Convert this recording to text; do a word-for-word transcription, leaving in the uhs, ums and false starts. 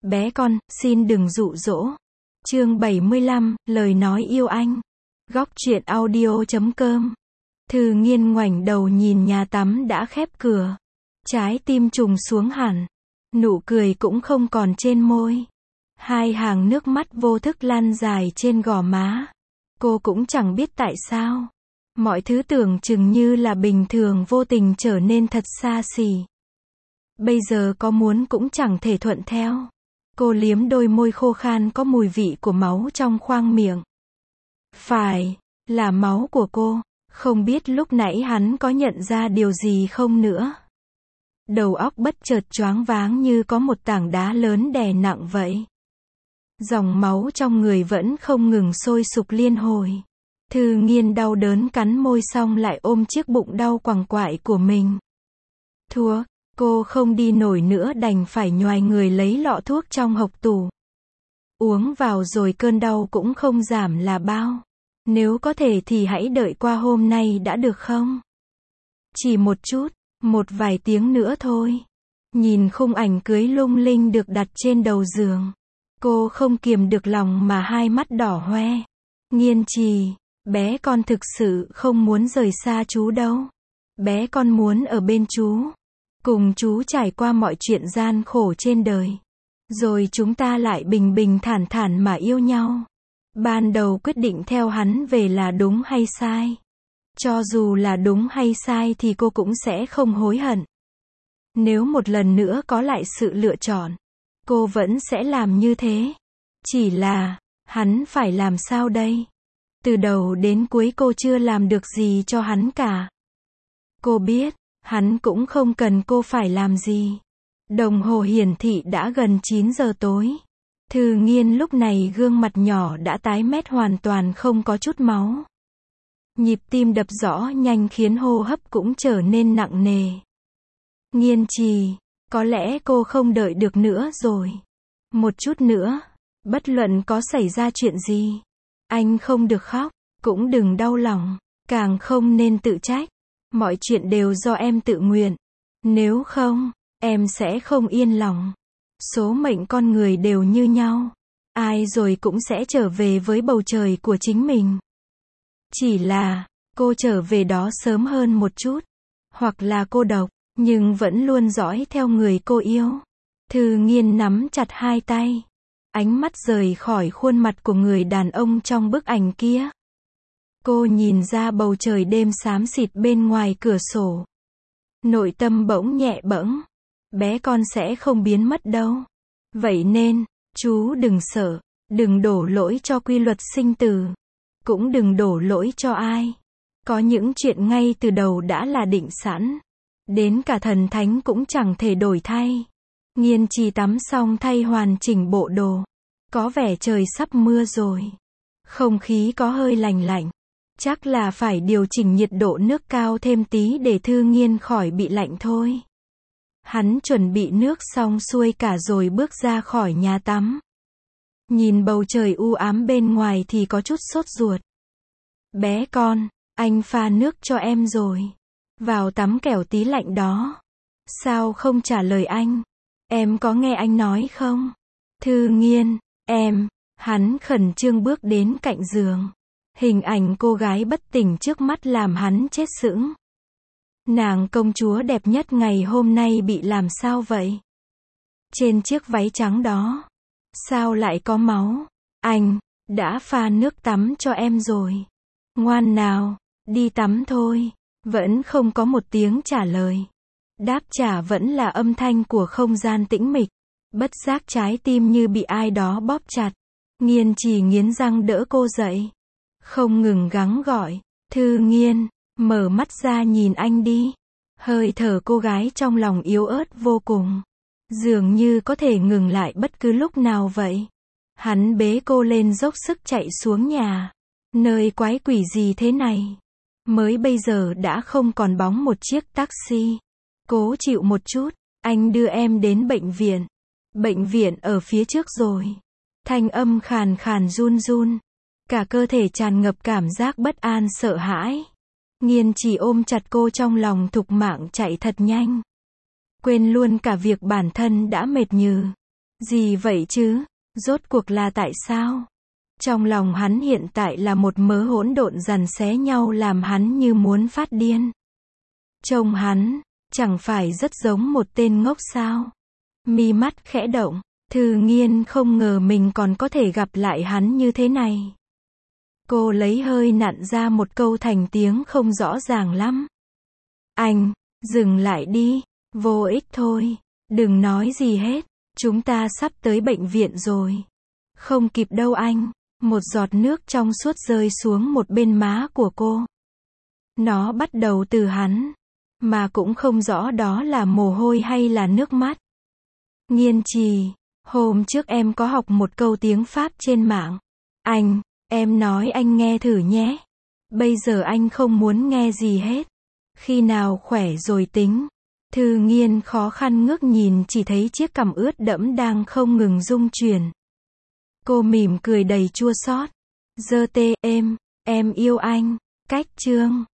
Bé con, xin đừng dụ dỗ. Chương bảy mươi lăm, lời nói yêu anh. Góc truyện audio chấm com. Thư Nghiên ngoảnh đầu nhìn nhà tắm đã khép cửa. Trái tim trùng xuống hẳn. Nụ cười cũng không còn trên môi. Hai hàng nước mắt vô thức lan dài trên gò má. Cô cũng chẳng biết tại sao. Mọi thứ tưởng chừng như là bình thường vô tình trở nên thật xa xỉ. Bây giờ có muốn cũng chẳng thể thuận theo. Cô liếm đôi môi khô khan có mùi vị của máu trong khoang miệng. Phải, là máu của cô. Không biết lúc nãy hắn có nhận ra điều gì không nữa. Đầu óc bất chợt choáng váng như có một tảng đá lớn đè nặng vậy. Dòng máu trong người vẫn không ngừng sôi sục liên hồi. Thư Nghiên đau đớn cắn môi xong lại ôm chiếc bụng đau quằn quại của mình. Thua, cô không đi nổi nữa đành phải nhoài người lấy lọ thuốc trong hộc tủ. Uống vào rồi cơn đau cũng không giảm là bao. Nếu có thể thì hãy đợi qua hôm nay đã được không? Chỉ một chút, một vài tiếng nữa thôi. Nhìn khung ảnh cưới lung linh được đặt trên đầu giường. Cô không kiềm được lòng mà hai mắt đỏ hoe. Nghiên Trì, bé con thực sự không muốn rời xa chú đâu. Bé con muốn ở bên chú. Cùng chú trải qua mọi chuyện gian khổ trên đời. Rồi chúng ta lại bình bình thản thản mà yêu nhau. Ban đầu quyết định theo hắn về là đúng hay sai? Cho dù là đúng hay sai thì cô cũng sẽ không hối hận. Nếu một lần nữa có lại sự lựa chọn, cô vẫn sẽ làm như thế. Chỉ là, hắn phải làm sao đây? Từ đầu đến cuối cô chưa làm được gì cho hắn cả. Cô biết, hắn cũng không cần cô phải làm gì. Đồng hồ hiển thị đã gần chín giờ tối. Thư Nghiên lúc này gương mặt nhỏ đã tái mét hoàn toàn không có chút máu. Nhịp tim đập rõ nhanh khiến hô hấp cũng trở nên nặng nề. Nghiên Trì, có lẽ cô không đợi được nữa rồi. Một chút nữa, bất luận có xảy ra chuyện gì, anh không được khóc, cũng đừng đau lòng, càng không nên tự trách. Mọi chuyện đều do em tự nguyện. Nếu không, em sẽ không yên lòng. Số mệnh con người đều như nhau. Ai rồi cũng sẽ trở về với bầu trời của chính mình. Chỉ là, cô trở về đó sớm hơn một chút. Hoặc là cô độc, nhưng vẫn luôn dõi theo người cô yêu. Thư Nghiên nắm chặt hai tay. Ánh mắt rời khỏi khuôn mặt của người đàn ông trong bức ảnh kia. Cô nhìn ra bầu trời đêm xám xịt bên ngoài cửa sổ. Nội tâm bỗng nhẹ bẫng. Bé con sẽ không biến mất đâu. Vậy nên, chú đừng sợ, đừng đổ lỗi cho quy luật sinh tử. Cũng đừng đổ lỗi cho ai. Có những chuyện ngay từ đầu đã là định sẵn. Đến cả thần thánh cũng chẳng thể đổi thay. Nghiên Trì tắm xong thay hoàn chỉnh bộ đồ. Có vẻ trời sắp mưa rồi. Không khí có hơi lành lạnh. Chắc là phải điều chỉnh nhiệt độ nước cao thêm tí để Thư Nghiên khỏi bị lạnh thôi. Hắn chuẩn bị nước xong xuôi cả rồi bước ra khỏi nhà tắm. Nhìn bầu trời u ám bên ngoài thì có chút sốt ruột. Bé con, anh pha nước cho em rồi. Vào tắm kẻo tí lạnh đó. Sao không trả lời anh? Em có nghe anh nói không? Thư Nghiên, em, hắn khẩn trương bước đến cạnh giường. Hình ảnh cô gái bất tỉnh trước mắt làm hắn chết sững. Nàng công chúa đẹp nhất ngày hôm nay bị làm sao vậy? Trên chiếc váy trắng đó, sao lại có máu? Anh, đã pha nước tắm cho em rồi. Ngoan nào, đi tắm thôi. Vẫn không có một tiếng trả lời. Đáp trả vẫn là âm thanh của không gian tĩnh mịch. Bất giác trái tim như bị ai đó bóp chặt. Nghiên Trì nghiến răng đỡ cô dậy. Không ngừng gắng gọi. Thư Nghiên, mở mắt ra nhìn anh đi. Hơi thở cô gái trong lòng yếu ớt vô cùng. Dường như có thể ngừng lại bất cứ lúc nào vậy. Hắn bế cô lên dốc sức chạy xuống nhà. Nơi quái quỷ gì thế này? Mới bây giờ đã không còn bóng một chiếc taxi. Cố chịu một chút, anh đưa em đến bệnh viện. Bệnh viện ở phía trước rồi. Thanh âm khàn khàn run run. Cả cơ thể tràn ngập cảm giác bất an sợ hãi. Nghiên Trì ôm chặt cô trong lòng thục mạng chạy thật nhanh. Quên luôn cả việc bản thân đã mệt nhừ. Gì vậy chứ? Rốt cuộc là tại sao? Trong lòng hắn hiện tại là một mớ hỗn độn giằng xé nhau làm hắn như muốn phát điên. Trông hắn, chẳng phải rất giống một tên ngốc sao? Mi mắt khẽ động, Thư Nghiên không ngờ mình còn có thể gặp lại hắn như thế này. Cô lấy hơi nặn ra một câu thành tiếng không rõ ràng lắm. Anh, dừng lại đi, vô ích thôi, đừng nói gì hết, chúng ta sắp tới bệnh viện rồi. Không kịp đâu anh, một giọt nước trong suốt rơi xuống một bên má của cô. Nó bắt đầu từ hắn, mà cũng không rõ đó là mồ hôi hay là nước mắt. Nghiên Trì, hôm trước em có học một câu tiếng Pháp trên mạng. Anh, em nói anh nghe thử nhé. Bây giờ anh không muốn nghe gì hết. Khi nào khỏe rồi tính. Thư Nghiên khó khăn ngước nhìn chỉ thấy chiếc cằm ướt đẫm đang không ngừng rung chuyển. Cô mỉm cười đầy chua xót. Giơ tê, em, em yêu anh. Cách chương